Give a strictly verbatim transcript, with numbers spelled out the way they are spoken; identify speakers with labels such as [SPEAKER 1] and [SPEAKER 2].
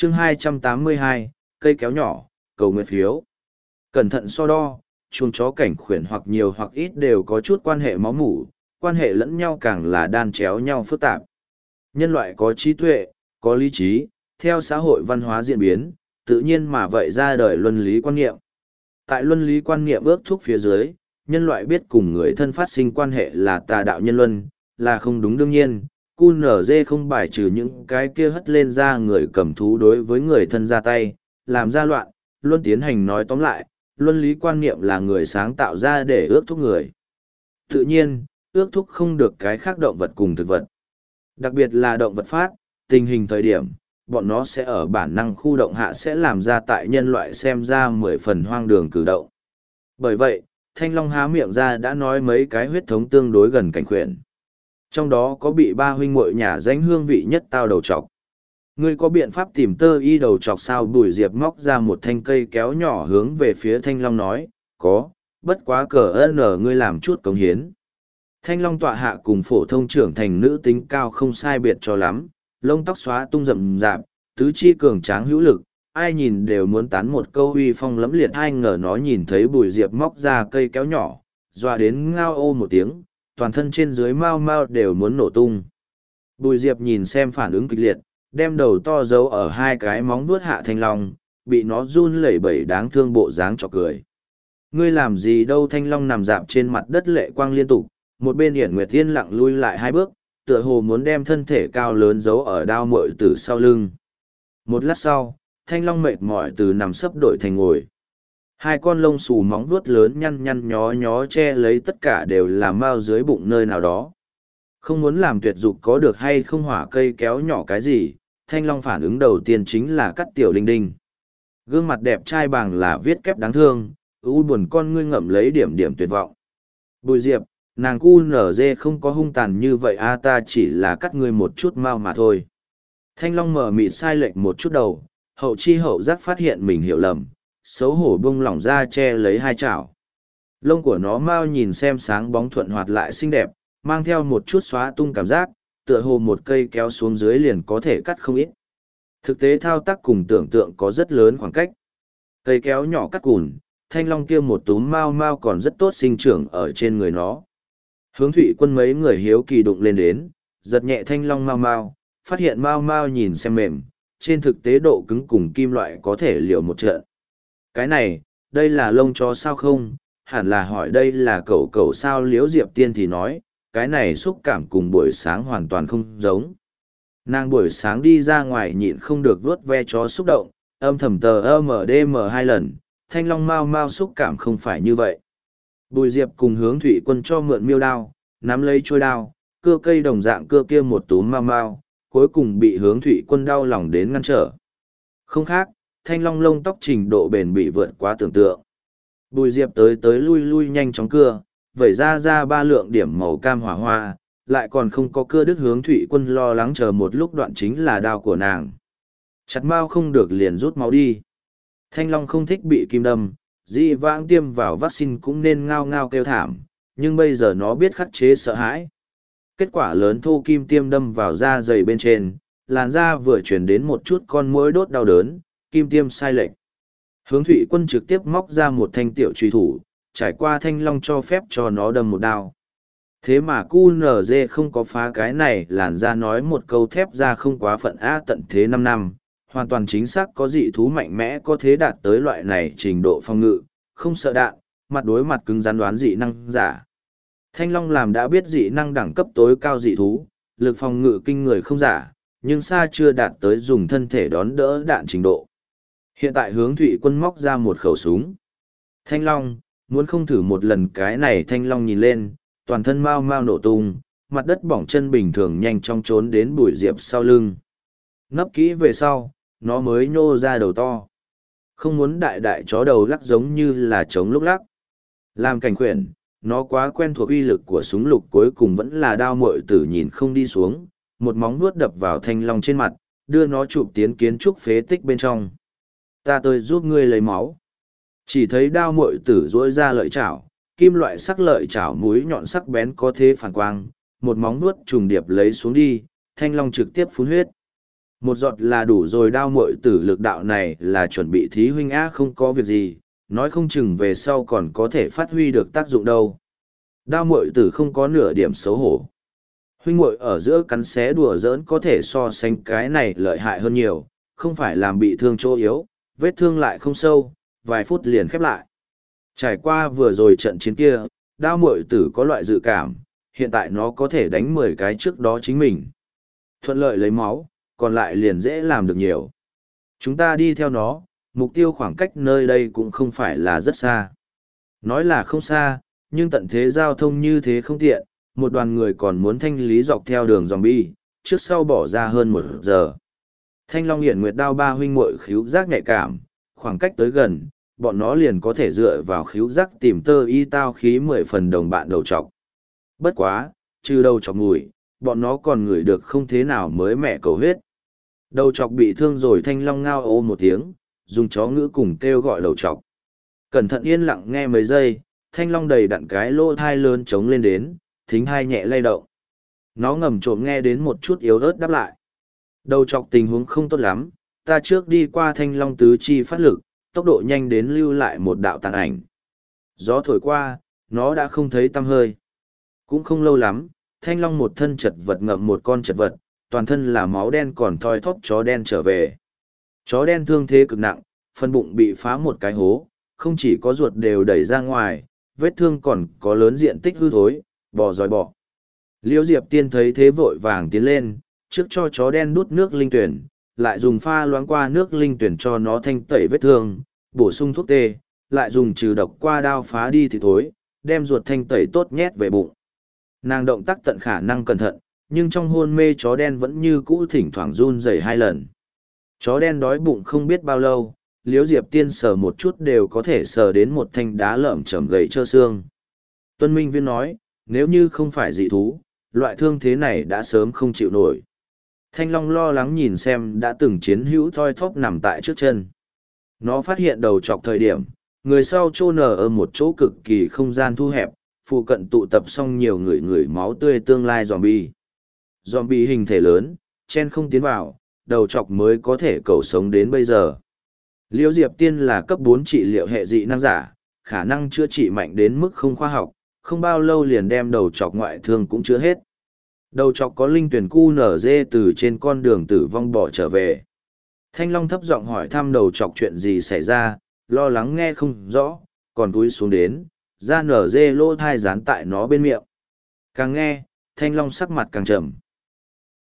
[SPEAKER 1] chương hai trăm tám mươi hai, cây kéo nhỏ, cầu nguyện phiếu. Cẩn thận so đo, chuồng chó cảnh khuyển hoặc nhiều hoặc ít đều có chút quan hệ máu mủ, quan hệ lẫn nhau càng là đan chéo nhau phức tạp. Nhân loại có trí tuệ, có lý trí, theo xã hội văn hóa diễn biến, tự nhiên mà vậy ra đời luân lý quan niệm. Tại luân lý quan niệm ước thúc phía dưới, nhân loại biết cùng người thân phát sinh quan hệ là tà đạo nhân luân, là không đúng đương nhiên. cu en giê không bài trừ những cái kia hất lên ra người cầm thú đối với người thân ra tay, làm ra loạn, luôn tiến hành nói tóm lại, luân lý quan niệm là người sáng tạo ra để ước thúc người. Tự nhiên, ước thúc không được cái khác động vật cùng thực vật. Đặc biệt là động vật phát, tình hình thời điểm, bọn nó sẽ ở bản năng khu động hạ sẽ làm ra tại nhân loại xem ra mười phần hoang đường cử động. Bởi vậy, Thanh Long há miệng ra đã nói mấy cái huyết thống tương đối gần cảnh khuyển. Trong đó có bị ba huynh muội nhà danh hương vị nhất tao đầu trọc. Ngươi có biện pháp tìm tơ y đầu trọc sao? Bùi Diệp móc ra một thanh cây kéo nhỏ hướng về phía Thanh Long nói, có, bất quá cờ ơn ở ngươi làm chút cống hiến. Thanh Long tọa hạ cùng phổ thông trưởng thành nữ tính cao không sai biệt cho lắm, lông tóc xóa tung rậm rạp, tứ chi cường tráng hữu lực, ai nhìn đều muốn tán một câu uy phong lẫm liệt. Ai ngờ nó nhìn thấy Bùi Diệp móc ra cây kéo nhỏ, dọa đến ngao ô một tiếng, toàn thân trên dưới mau mau đều muốn nổ tung. Bùi Diệp nhìn xem phản ứng kịch liệt, đem đầu to giấu ở hai cái móng vuốt hạ Thanh Long, bị nó run lẩy bẩy đáng thương bộ dáng cho cười. Ngươi làm gì đâu? Thanh Long nằm dạp trên mặt đất lệ quang liên tục, một bên Yển Nguyệt Yên lặng lui lại hai bước, tựa hồ muốn đem thân thể cao lớn giấu ở đao mội tử sau lưng. Một lát sau, Thanh Long mệt mỏi từ nằm sấp đổi thành ngồi. Hai con lông xù móng vuốt lớn nhăn nhăn nhó nhó che lấy tất cả đều là mao dưới bụng nơi nào đó. Không muốn làm tuyệt dục có được hay không hỏa cây kéo nhỏ cái gì, Thanh Long phản ứng đầu tiên chính là cắt tiểu đinh đinh. Gương mặt đẹp trai bằng là viết kép đáng thương, u buồn con ngươi ngậm lấy điểm điểm tuyệt vọng. Bùi Diệp, nàng cu en giê không có hung tàn như vậy a, ta chỉ là cắt ngươi một chút mau mà thôi. Thanh Long mở mịt sai lệch một chút đầu, hậu chi hậu giác phát hiện mình hiểu lầm, xấu hổ bung lỏng ra che lấy hai chảo. Lông của nó mau nhìn xem sáng bóng thuận hoạt lại xinh đẹp, mang theo một chút xóa tung cảm giác, tựa hồ một cây kéo xuống dưới liền có thể cắt không ít. Thực tế thao tác cùng tưởng tượng có rất lớn khoảng cách. Cây kéo nhỏ cắt cùn, Thanh Long kia một túm mau mau còn rất tốt sinh trưởng ở trên người nó. Hướng Thụy Quân mấy người hiếu kỳ đụng lên đến, giật nhẹ Thanh Long mau mau, phát hiện mau mau nhìn xem mềm, trên thực tế độ cứng cùng kim loại có thể liều một trận. Cái này, đây là lông chó sao không? Hẳn là hỏi đây là cẩu cẩu sao? Liễu Diệp Tiên thì nói, cái này xúc cảm cùng buổi sáng hoàn toàn không giống. Nàng buổi sáng đi ra ngoài nhịn không được vuốt ve chó xúc động, âm thầm tờ âm đêm hai lần, Thanh Long mau mau xúc cảm không phải như vậy. Bùi Diệp cùng Hướng Thụy Quân cho mượn miêu đao, nắm lấy trôi đao, cưa cây đồng dạng cưa kia một túm mau mau, cuối cùng bị Hướng Thụy Quân đau lòng đến ngăn trở. Không khác, Thanh Long lông tóc trình độ bền bị vượt quá tưởng tượng. Bùi Diệp tới tới lui lui nhanh chóng cưa, vẩy ra ra ba lượng điểm màu cam hỏa hoa, lại còn không có cưa đứt. Hướng Thụy Quân lo lắng chờ một lúc đoạn chính là đao của nàng. Chặt mau không được liền rút máu đi. Thanh Long không thích bị kim đâm, dị vãng tiêm vào vaccine cũng nên ngao ngao kêu thảm, nhưng bây giờ nó biết khắc chế sợ hãi. Kết quả lớn thô kim tiêm đâm vào da dày bên trên, làn da vừa chuyển đến một chút con muỗi đốt đau đớn, kim tiêm sai lệch. Hướng Thụy Quân trực tiếp móc ra một thanh tiểu truy thủ, trải qua Thanh Long cho phép cho nó đâm một đao. Thế mà cu en giê không có phá cái này, làn da nói một câu thép ra không quá phận a, tận thế năm năm, hoàn toàn chính xác có dị thú mạnh mẽ có thế đạt tới loại này trình độ phòng ngự, không sợ đạn, mặt đối mặt cứng rắn đoán dị năng giả. Thanh Long làm đã biết dị năng đẳng cấp tối cao dị thú, lực phòng ngự kinh người không giả, nhưng xa chưa đạt tới dùng thân thể đón đỡ đạn trình độ. Hiện tại Hướng Thụy Quân móc ra một khẩu súng. Thanh Long, muốn không thử một lần cái này? Thanh Long nhìn lên, toàn thân mau mau nổ tung, mặt đất bỏng chân bình thường nhanh chóng trốn đến Bùi Diệp sau lưng. Nấp kỹ về sau, nó mới nhô ra đầu to. Không muốn đại đại chó đầu lắc giống như là trống lúc lắc. Làm cảnh khuyển, nó quá quen thuộc uy lực của súng lục, cuối cùng vẫn là đao mội tử nhìn không đi xuống, một móng vuốt đập vào Thanh Long trên mặt, đưa nó chụp tiến kiến trúc phế tích bên trong. Ta tới giúp ngươi lấy máu. Chỉ thấy đao mội tử duỗi ra lợi chảo, kim loại sắc lợi chảo mũi nhọn sắc bén có thế phản quang, một móng vuốt trùng điệp lấy xuống đi, Thanh Long trực tiếp phun huyết. Một giọt là đủ rồi, đao muội tử lực đạo này là chuẩn bị thí huynh á, không có việc gì, nói không chừng về sau còn có thể phát huy được tác dụng đâu. Đao muội tử không có nửa điểm xấu hổ. Huynh muội ở giữa cắn xé đùa giỡn có thể so sánh cái này lợi hại hơn nhiều, không phải làm bị thương chỗ yếu, vết thương lại không sâu, vài phút liền khép lại. Trải qua vừa rồi trận chiến kia, đao muội tử có loại dự cảm, hiện tại nó có thể đánh mười cái trước đó chính mình. Thuận lợi lấy máu, còn lại liền dễ làm được nhiều. Chúng ta đi theo nó, mục tiêu khoảng cách nơi đây cũng không phải là rất xa. Nói là không xa, nhưng tận thế giao thông như thế không tiện, một đoàn người còn muốn thanh lý dọc theo đường zombie, trước sau bỏ ra hơn một giờ. Thanh Long Hiển Nguyệt đao ba huynh muội khíu giác nhạy cảm, khoảng cách tới gần, bọn nó liền có thể dựa vào khíu giác tìm tơ y tao khí mười phần đồng bạn đầu trọc. Bất quá, trừ đầu chọc mùi, bọn nó còn ngửi được không thế nào mới mẻ cầu huyết. Đầu chọc bị thương rồi, Thanh Long ngao ô một tiếng, dùng chó ngữ cùng kêu gọi đầu chọc. Cẩn thận yên lặng nghe mấy giây, Thanh Long đầy đặn cái lỗ thai lớn trống lên đến, thính hai nhẹ lay động. Nó ngầm trộm nghe đến một chút yếu ớt đáp lại. Đầu chọc tình huống không tốt lắm, ta trước đi qua Thanh Long tứ chi phát lực, tốc độ nhanh đến lưu lại một đạo tàn ảnh. Gió thổi qua, nó đã không thấy tăm hơi. Cũng không lâu lắm, Thanh Long một thân chật vật ngậm một con chật vật, toàn thân là máu đen còn thoi thóp chó đen trở về. Chó đen thương thế cực nặng, phân bụng bị phá một cái hố, không chỉ có ruột đều đẩy ra ngoài, vết thương còn có lớn diện tích hư thối, bò dòi bò. Liễu Diệp Tiên thấy thế vội vàng tiến lên, trước cho chó đen đút nước linh tuyển, lại dùng pha loãng qua nước linh tuyển cho nó thanh tẩy vết thương, bổ sung thuốc tê, lại dùng trừ độc qua đao phá đi thì thối, đem ruột thanh tẩy tốt nhét về bụng. Nàng động tác tận khả năng cẩn thận, nhưng trong hôn mê chó đen vẫn như cũ thỉnh thoảng run rẩy hai lần. Chó đen đói bụng không biết bao lâu, Liễu Diệp Tiên sờ một chút đều có thể sờ đến một thanh đá lởm chởm gầy trơ xương. Tuân Minh Viên nói, nếu như không phải dị thú, loại thương thế này đã sớm không chịu nổi. Thanh Long lo lắng nhìn xem đã từng chiến hữu thoi thóp nằm tại trước chân. Nó phát hiện đầu chọc thời điểm, người sau chôn nở ở một chỗ cực kỳ không gian thu hẹp, phụ cận tụ tập xong nhiều người người máu tươi tương lai zombie. Zombie hình thể lớn, chen không tiến vào, đầu chọc mới có thể cầu sống đến bây giờ. Liễu Diệp Tiên là cấp bốn trị liệu hệ dị năng giả, khả năng chữa trị mạnh đến mức không khoa học, không bao lâu liền đem đầu chọc ngoại thương cũng chữa hết. Đầu chọc có linh tuyển cu nở dê từ trên con đường tử vong bỏ trở về. Thanh Long thấp giọng hỏi thăm đầu chọc chuyện gì xảy ra, lo lắng nghe không rõ, còn cúi xuống đến, ra nở dê lỗ thai dán tại nó bên miệng. Càng nghe, Thanh Long sắc mặt càng trầm.